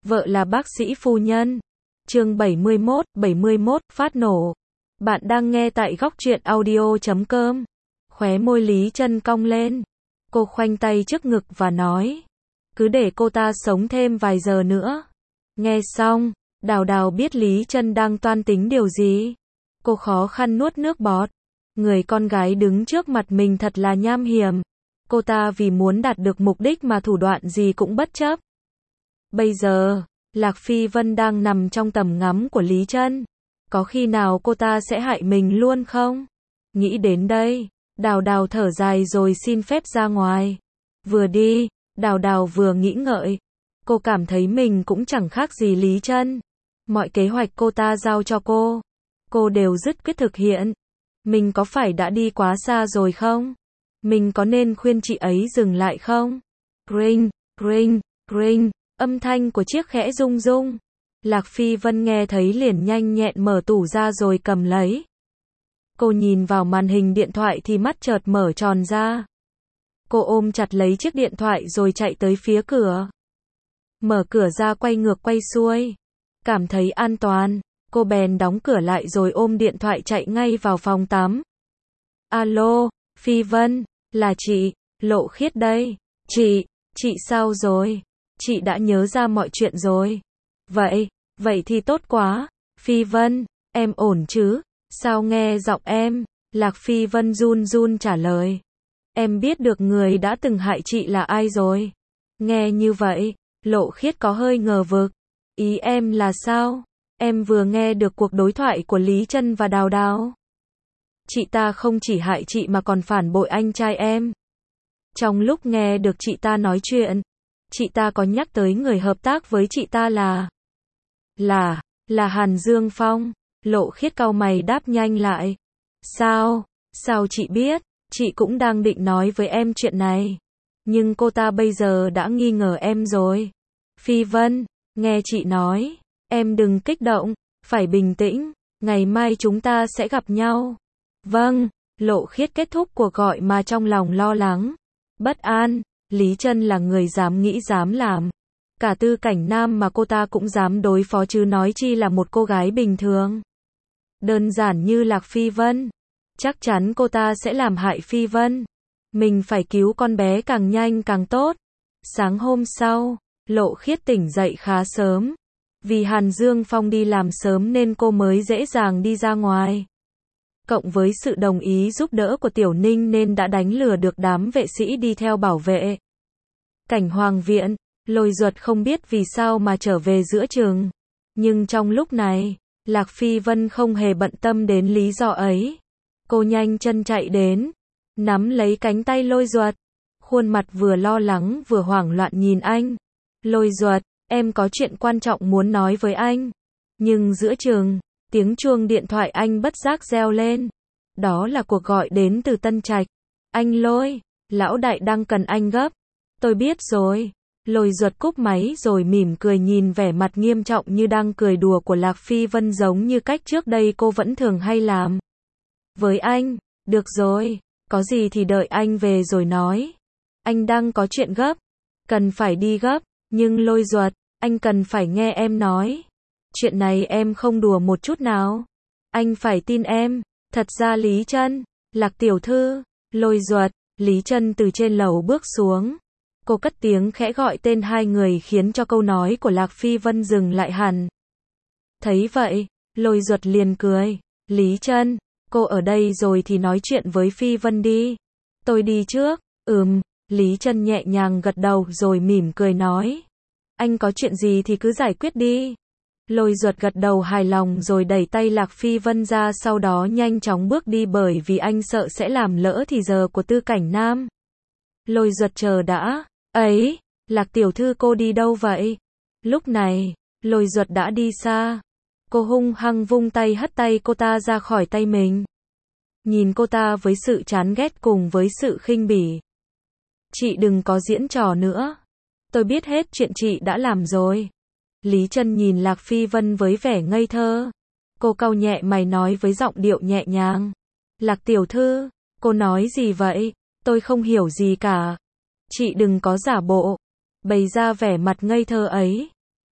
vợ là bác sĩ phu nhân. Chương 71, phát nổ. Bạn đang nghe tại góc truyện audio.com. Khóe môi Lý Chân cong lên. Cô khoanh tay trước ngực và nói. Cứ để cô ta sống thêm vài giờ nữa. Nghe xong, Đào Đào biết Lý Chân đang toan tính điều gì. Cô khó khăn nuốt nước bọt. Người con gái đứng trước mặt mình thật là nham hiểm. Cô ta vì muốn đạt được mục đích mà thủ đoạn gì cũng bất chấp. Bây giờ, Lạc Phi Vân đang nằm trong tầm ngắm của Lý Chân. Có khi nào cô ta sẽ hại mình luôn không? Nghĩ đến đây, Đào Đào thở dài rồi xin phép ra ngoài. Vừa đi, Đào Đào vừa nghĩ ngợi. Cô cảm thấy mình cũng chẳng khác gì Lý Chân. Mọi kế hoạch cô ta giao cho cô đều dứt quyết thực hiện. Mình có phải đã đi quá xa rồi không? Mình có nên khuyên chị ấy dừng lại không? Ring, ring, ring, âm thanh của chiếc khẽ rung rung. Lạc Phi Vân nghe thấy liền nhanh nhẹn mở tủ ra rồi cầm lấy. Cô nhìn vào màn hình điện thoại thì mắt chợt mở tròn ra. Cô ôm chặt lấy chiếc điện thoại rồi chạy tới phía cửa. Mở cửa ra quay ngược quay xuôi. Cảm thấy an toàn, cô bèn đóng cửa lại rồi ôm điện thoại chạy ngay vào phòng tắm. Alo, Phi Vân, là chị, Lộ Khiết đây. Chị sao rồi? Chị đã nhớ ra mọi chuyện rồi. Vậy thì tốt quá. Phi Vân, em ổn chứ? Sao nghe giọng em? Lạc Phi Vân run run trả lời. Em biết được người đã từng hại chị là ai rồi. Nghe như vậy, Lộ Khiết có hơi ngờ vực. Ý em là sao? Em vừa nghe được cuộc đối thoại của Lý Chân và Đào Đào. Chị ta không chỉ hại chị mà còn phản bội anh trai em. Trong lúc nghe được chị ta nói chuyện, chị ta có nhắc tới người hợp tác với chị ta là Hàn Dương Phong. Lộ Khiết cau mày đáp nhanh lại. Sao chị biết? Chị cũng đang định nói với em chuyện này. Nhưng cô ta bây giờ đã nghi ngờ em rồi. Phi Vân, nghe chị nói. Em đừng kích động, phải bình tĩnh. Ngày mai chúng ta sẽ gặp nhau. Vâng, Lộ Khiết kết thúc cuộc gọi mà trong lòng lo lắng, bất an. Lý Chân là người dám nghĩ dám làm. Cả Tư Cảnh Nam mà cô ta cũng dám đối phó chứ nói chi là một cô gái bình thường. Đơn giản như Lạc Phi Vân. Chắc chắn cô ta sẽ làm hại Phi Vân. Mình phải cứu con bé càng nhanh càng tốt. Sáng hôm sau, Lộ Khiết tỉnh dậy khá sớm. Vì Hàn Dương Phong đi làm sớm nên cô mới dễ dàng đi ra ngoài. Cộng với sự đồng ý giúp đỡ của Tiểu Ninh nên đã đánh lừa được đám vệ sĩ đi theo bảo vệ. Cảnh Hoàng viện, Lôi Duật không biết vì sao mà trở về giữa chừng. Nhưng trong lúc này, Lạc Phi Vân không hề bận tâm đến lý do ấy. Cô nhanh chân chạy đến, nắm lấy cánh tay Lôi Duật. Khuôn mặt vừa lo lắng vừa hoảng loạn nhìn anh. Lôi Duật, em có chuyện quan trọng muốn nói với anh. Nhưng giữa chừng, tiếng chuông điện thoại anh bất giác reo lên. Đó là cuộc gọi đến từ Tân Trạch. Anh Lôi, lão đại đang cần anh gấp. Tôi biết rồi. Lôi Duật cúp máy rồi mỉm cười nhìn vẻ mặt nghiêm trọng như đang cười đùa của Lạc Phi Vân giống như cách trước đây cô vẫn thường hay làm. Với anh, được rồi, có gì thì đợi anh về rồi nói. Anh đang có chuyện gấp, cần phải đi gấp, nhưng Lôi Duật, anh cần phải nghe em nói. Chuyện này em không đùa một chút nào. Anh phải tin em. Thật ra Lý Chân, Lạc tiểu thư, Lôi Duật, Lý Chân từ trên lầu bước xuống. Cô cất tiếng khẽ gọi tên hai người khiến cho câu nói của Lạc Phi Vân dừng lại hẳn. Thấy vậy, Lôi Duật liền cười. Lý Chân, cô ở đây rồi thì nói chuyện với Phi Vân đi. Tôi đi trước. Lý Chân nhẹ nhàng gật đầu rồi mỉm cười nói. Anh có chuyện gì thì cứ giải quyết đi. Lôi Duật gật đầu hài lòng rồi đẩy tay Lạc Phi Vân ra, sau đó nhanh chóng bước đi bởi vì anh sợ sẽ làm lỡ thì giờ của Tư Cảnh Nam. Lôi Duật chờ đã. Ấy, Lạc tiểu thư cô đi đâu vậy? Lúc này, Lôi Duật đã đi xa. Cô hung hăng vung tay hất tay cô ta ra khỏi tay mình. Nhìn cô ta với sự chán ghét cùng với sự khinh bỉ. Chị đừng có diễn trò nữa. Tôi biết hết chuyện chị đã làm rồi. Lý Chân nhìn Lạc Phi Vân với vẻ ngây thơ. Cô cau nhẹ mày nói với giọng điệu nhẹ nhàng. Lạc tiểu thư, cô nói gì vậy? Tôi không hiểu gì cả. Chị đừng có giả bộ. Bày ra vẻ mặt ngây thơ ấy.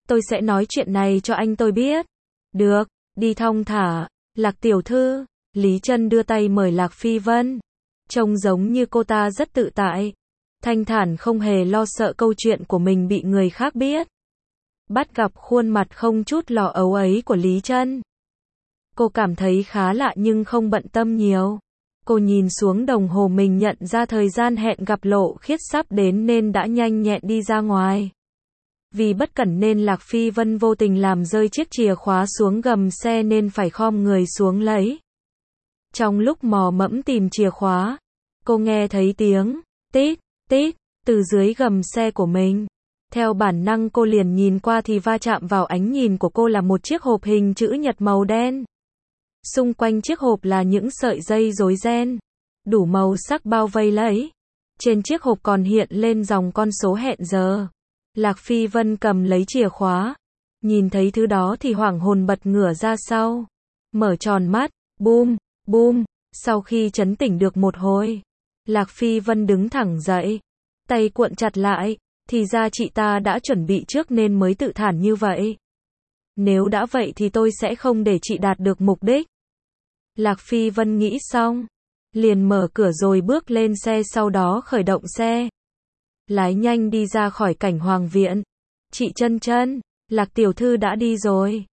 tôi sẽ nói chuyện này cho anh tôi biết. Được, đi thong thả, Lạc tiểu thư. Lý Trân đưa tay mời Lạc Phi Vân. Trông giống như cô ta rất tự tại, thanh thản, không hề lo sợ câu chuyện của mình bị người khác biết. Bắt gặp khuôn mặt không chút lo âu ấy của Lý Trân, cô cảm thấy khá lạ nhưng không bận tâm nhiều. Cô nhìn xuống đồng hồ mình, nhận ra thời gian hẹn gặp Lộ Khiết sắp đến nên đã nhanh nhẹn đi ra ngoài. Vì bất cẩn nên Lạc Phi Vân vô tình làm rơi chiếc chìa khóa xuống gầm xe nên phải khom người xuống lấy. Trong lúc mò mẫm tìm chìa khóa, cô nghe thấy tiếng tít, tít từ dưới gầm xe của mình. Theo bản năng cô liền nhìn qua thì va chạm vào ánh nhìn của cô là một chiếc hộp hình chữ nhật màu đen. Xung quanh chiếc hộp là những sợi dây rối ren, đủ màu sắc bao vây lấy. Trên chiếc hộp còn hiện lên dòng con số hẹn giờ. Lạc Phi Vân cầm lấy chìa khóa, nhìn thấy thứ đó thì hoảng hồn bật ngửa ra sau, mở tròn mắt, bum, bum. Sau khi trấn tỉnh được một hồi, Lạc Phi Vân đứng thẳng dậy, tay cuộn chặt lại, thì ra chị ta đã chuẩn bị trước nên mới tự thản như vậy. Nếu đã vậy thì tôi sẽ không để chị đạt được mục đích. Lạc Phi Vân nghĩ xong, liền mở cửa rồi bước lên xe, sau đó khởi động xe, lái nhanh đi ra khỏi cảnh hoàng viện. Chị Trân Trân, Lạc tiểu thư đã đi rồi.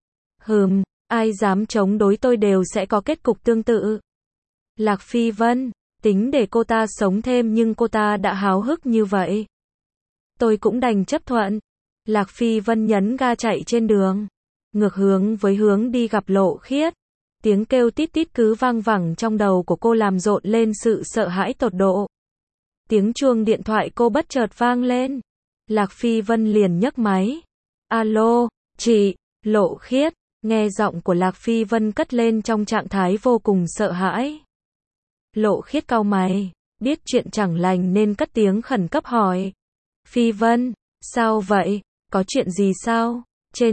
Ai dám chống đối tôi đều sẽ có kết cục tương tự. Lạc Phi Vân, tính để cô ta sống thêm nhưng cô ta đã háo hức như vậy, tôi cũng đành chấp thuận. Lạc Phi Vân nhấn ga chạy trên đường, ngược hướng với hướng đi gặp Lộ Khiết. Tiếng kêu tít tít cứ vang vẳng trong đầu của cô làm rộn lên sự sợ hãi tột độ. Tiếng chuông điện thoại cô bất chợt vang lên. Lạc Phi Vân liền nhấc máy. Alo, chị. Lộ Khiết. Nghe giọng của Lạc Phi Vân cất lên trong trạng thái vô cùng sợ hãi. Lộ Khiết cau mày, biết chuyện chẳng lành nên cất tiếng khẩn cấp hỏi. Phi Vân, sao vậy? Có chuyện gì sao?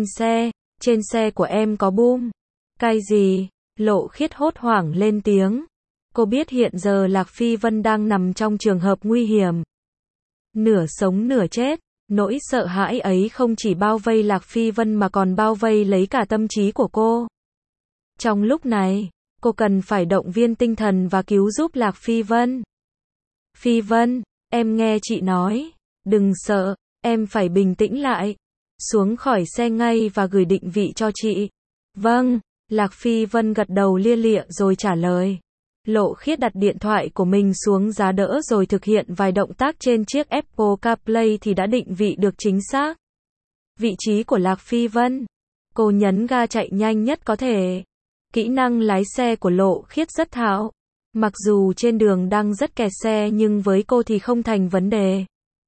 Trên xe của em có bom. Cái gì? Lộ Khiết hốt hoảng lên tiếng. Cô biết hiện giờ Lạc Phi Vân đang nằm trong trường hợp nguy hiểm, nửa sống nửa chết. Nỗi sợ hãi ấy không chỉ bao vây Lạc Phi Vân mà còn bao vây lấy cả tâm trí của cô. Trong lúc này, cô cần phải động viên tinh thần và cứu giúp Lạc Phi Vân. Phi Vân, em nghe chị nói, đừng sợ, em phải bình tĩnh lại. Xuống khỏi xe ngay và gửi định vị cho chị. Vâng, Lạc Phi Vân gật đầu lia lịa rồi trả lời. Lộ Khiết đặt điện thoại của mình xuống giá đỡ rồi thực hiện vài động tác trên chiếc Apple CarPlay thì đã định vị được chính xác vị trí của Lạc Phi Vân. Cô nhấn ga chạy nhanh nhất có thể. Kỹ năng lái xe của Lộ Khiết rất thạo. Mặc dù trên đường đang rất kẹt xe nhưng với cô thì không thành vấn đề.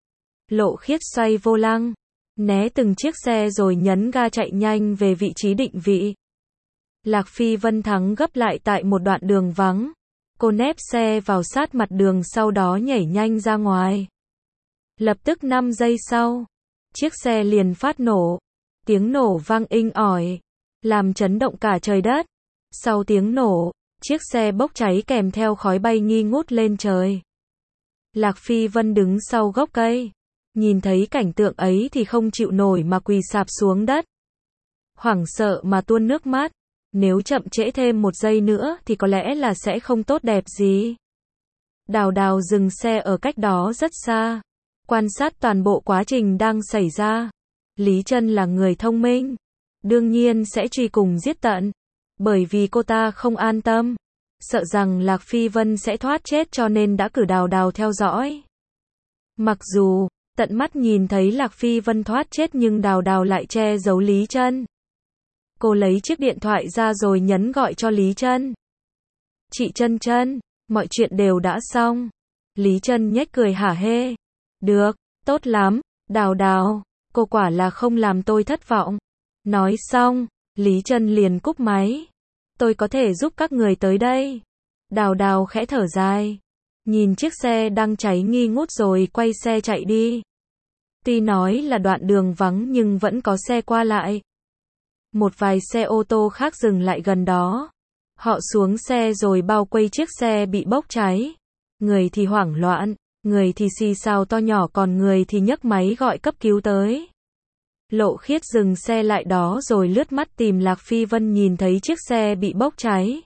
Lộ Khiết xoay vô lăng, né từng chiếc xe rồi nhấn ga chạy nhanh về vị trí định vị. Lạc Phi Vân thắng gấp lại tại một đoạn đường vắng. Cô nép xe vào sát mặt đường sau đó nhảy nhanh ra ngoài. Lập tức 5 giây sau, chiếc xe liền phát nổ. Tiếng nổ vang inh ỏi, làm chấn động cả trời đất. Sau tiếng nổ, chiếc xe bốc cháy kèm theo khói bay nghi ngút lên trời. Lạc Phi Vân đứng sau gốc cây, nhìn thấy cảnh tượng ấy thì không chịu nổi mà quỳ sạp xuống đất. Hoảng sợ mà tuôn nước mắt. Nếu chậm trễ thêm 1 giây nữa thì có lẽ là sẽ không tốt đẹp gì. Đào Đào dừng xe ở cách đó rất xa, quan sát toàn bộ quá trình đang xảy ra. Lý Trân là người thông minh, đương nhiên sẽ truy cùng giết tận, bởi vì cô ta không an tâm, sợ rằng Lạc Phi Vân sẽ thoát chết cho nên đã cử Đào Đào theo dõi. Mặc dù tận mắt nhìn thấy Lạc Phi Vân thoát chết nhưng Đào Đào lại che giấu Lý Trân. Cô lấy chiếc điện thoại ra rồi nhấn gọi cho Lý Trân. Chị Trân Trân, mọi chuyện đều đã xong. Lý Trân nhếch cười hả hê. Được, tốt lắm, Đào Đào, cô quả là không làm tôi thất vọng. Nói xong, Lý Trân liền cúp máy. Tôi có thể giúp các người tới đây. Đào Đào khẽ thở dài, nhìn chiếc xe đang cháy nghi ngút rồi quay xe chạy đi. Tuy nói là đoạn đường vắng nhưng vẫn có xe qua lại. Một vài xe ô tô khác dừng lại gần đó. Họ xuống xe rồi bao quanh chiếc xe bị bốc cháy. Người thì hoảng loạn, người thì xì xào to nhỏ còn người thì nhấc máy gọi cấp cứu tới. Lộ Khiết dừng xe lại đó rồi lướt mắt tìm Lạc Phi Vân, nhìn thấy chiếc xe bị bốc cháy.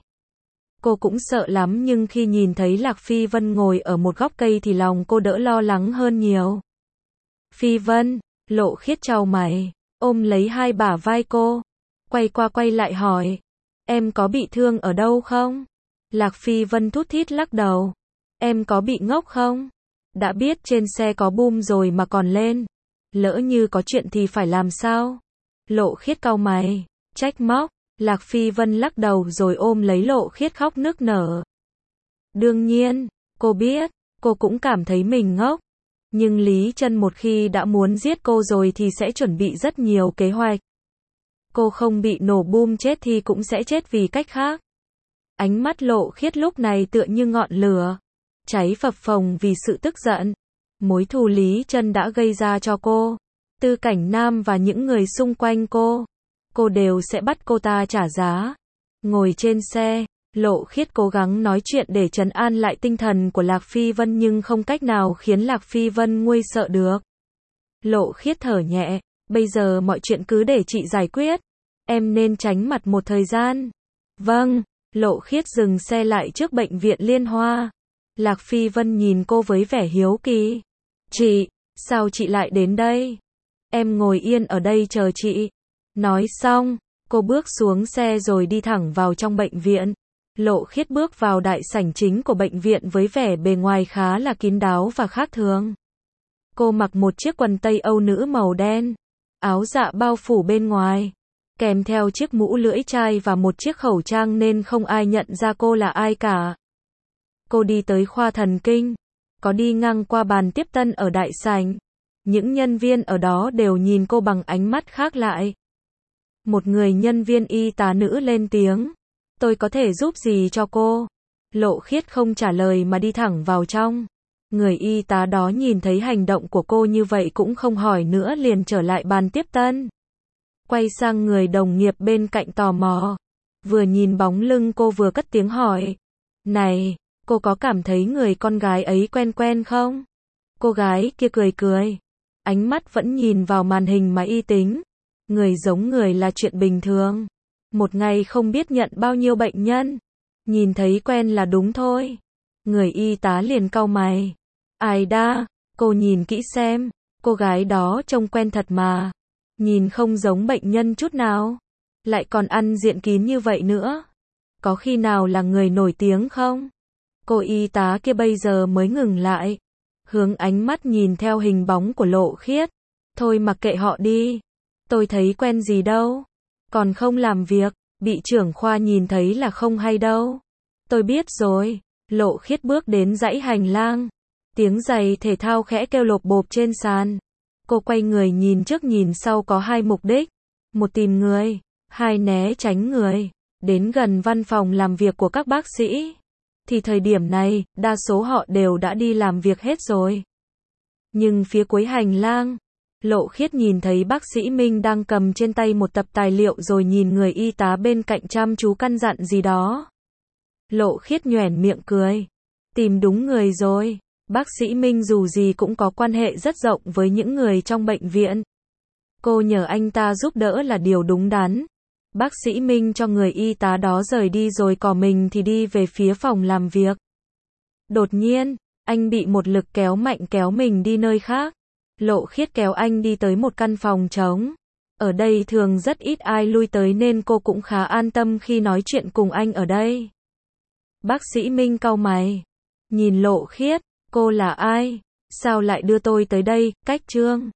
Cô cũng sợ lắm, nhưng khi nhìn thấy Lạc Phi Vân ngồi ở một góc cây thì lòng cô đỡ lo lắng hơn nhiều. Phi Vân, Lộ Khiết chau mày, ôm lấy hai bả vai cô, quay qua quay lại hỏi, em có bị thương ở đâu không? Lạc Phi Vân thút thít lắc đầu, em có bị ngốc không? Đã biết trên xe có bom rồi mà còn lên, lỡ như có chuyện thì phải làm sao? Lộ Khiết cau mày, trách móc. Lạc Phi Vân lắc đầu rồi ôm lấy Lộ Khiết khóc nức nở. Đương nhiên, cô biết, cô cũng cảm thấy mình ngốc. Nhưng Lý Trân một khi đã muốn giết cô rồi thì sẽ chuẩn bị rất nhiều kế hoạch. Cô không bị nổ bom chết thì cũng sẽ chết vì cách khác. Ánh mắt Lộ Khiết lúc này tựa như ngọn lửa, cháy phập phồng vì sự tức giận. Mối thù Lý Trân đã gây ra cho cô, Tư Cảnh Nam và những người xung quanh cô đều sẽ bắt cô ta trả giá. Ngồi trên xe, Lộ Khiết cố gắng nói chuyện để trấn an lại tinh thần của Lạc Phi Vân nhưng không cách nào khiến Lạc Phi Vân nguôi sợ được. Lộ Khiết thở nhẹ, bây giờ mọi chuyện cứ để chị giải quyết. Em nên tránh mặt một thời gian. Vâng, Lộ Khiết dừng xe lại trước bệnh viện Liên Hoa. Lạc Phi Vân nhìn cô với vẻ hiếu kỳ. Chị, sao chị lại đến đây? Em ngồi yên ở đây chờ chị. Nói xong, cô bước xuống xe rồi đi thẳng vào trong bệnh viện. Lộ Khiết bước vào đại sảnh chính của bệnh viện với vẻ bề ngoài khá là kín đáo và khác thường. Cô mặc một chiếc quần tây Âu nữ màu đen, áo dạ bao phủ bên ngoài, kèm theo chiếc mũ lưỡi chai và một chiếc khẩu trang nên không ai nhận ra cô là ai cả. Cô đi tới khoa thần kinh, có đi ngang qua bàn tiếp tân ở đại sảnh. Những nhân viên ở đó đều nhìn cô bằng ánh mắt khác lại. Một người nhân viên y tá nữ lên tiếng. Tôi có thể giúp gì cho cô? Lộ Khiết không trả lời mà đi thẳng vào trong. Người y tá đó nhìn thấy hành động của cô như vậy cũng không hỏi nữa, liền trở lại bàn tiếp tân. Quay sang người đồng nghiệp bên cạnh tò mò. Vừa nhìn bóng lưng cô vừa cất tiếng hỏi. Này, cô có cảm thấy người con gái ấy quen quen không? Cô gái kia cười cười. Ánh mắt vẫn nhìn vào màn hình mà y tính. Người giống người là chuyện bình thường. Một ngày không biết nhận bao nhiêu bệnh nhân. Nhìn thấy quen là đúng thôi. Người y tá liền cau mày. Ai đa, cô nhìn kỹ xem. Cô gái đó trông quen thật mà. Nhìn không giống bệnh nhân chút nào. Lại còn ăn diện kín như vậy nữa. Có khi nào là người nổi tiếng không? Cô y tá kia bây giờ mới ngừng lại. Hướng ánh mắt nhìn theo hình bóng của Lộ Khiết. Thôi mặc kệ họ đi. Tôi thấy quen gì đâu. Còn không làm việc, bị trưởng khoa nhìn thấy là không hay đâu. Tôi biết rồi. Lộ Khiết bước đến dãy hành lang. Tiếng giày thể thao khẽ kêu lộp bộp trên sàn. Cô quay người nhìn trước nhìn sau, có hai mục đích. Một tìm người, hai né tránh người. Đến gần văn phòng làm việc của các bác sĩ. Thì thời điểm này, đa số họ đều đã đi làm việc hết rồi. Nhưng phía cuối hành lang, Lộ Khiết nhìn thấy bác sĩ Minh đang cầm trên tay một tập tài liệu rồi nhìn người y tá bên cạnh chăm chú căn dặn gì đó. Lộ Khiết nhoẻn miệng cười. Tìm đúng người rồi. Bác sĩ Minh dù gì cũng có quan hệ rất rộng với những người trong bệnh viện. Cô nhờ anh ta giúp đỡ là điều đúng đắn. Bác sĩ Minh cho người y tá đó rời đi rồi còn mình thì đi về phía phòng làm việc. Đột nhiên, anh bị một lực kéo mạnh kéo mình đi nơi khác. Lộ Khiết kéo anh đi tới một căn phòng trống. Ở đây thường rất ít ai lui tới nên cô cũng khá an tâm khi nói chuyện cùng anh ở đây. Bác sĩ Minh cau mày. Nhìn Lộ Khiết, cô là ai? Sao lại đưa tôi tới đây? Cách Trương.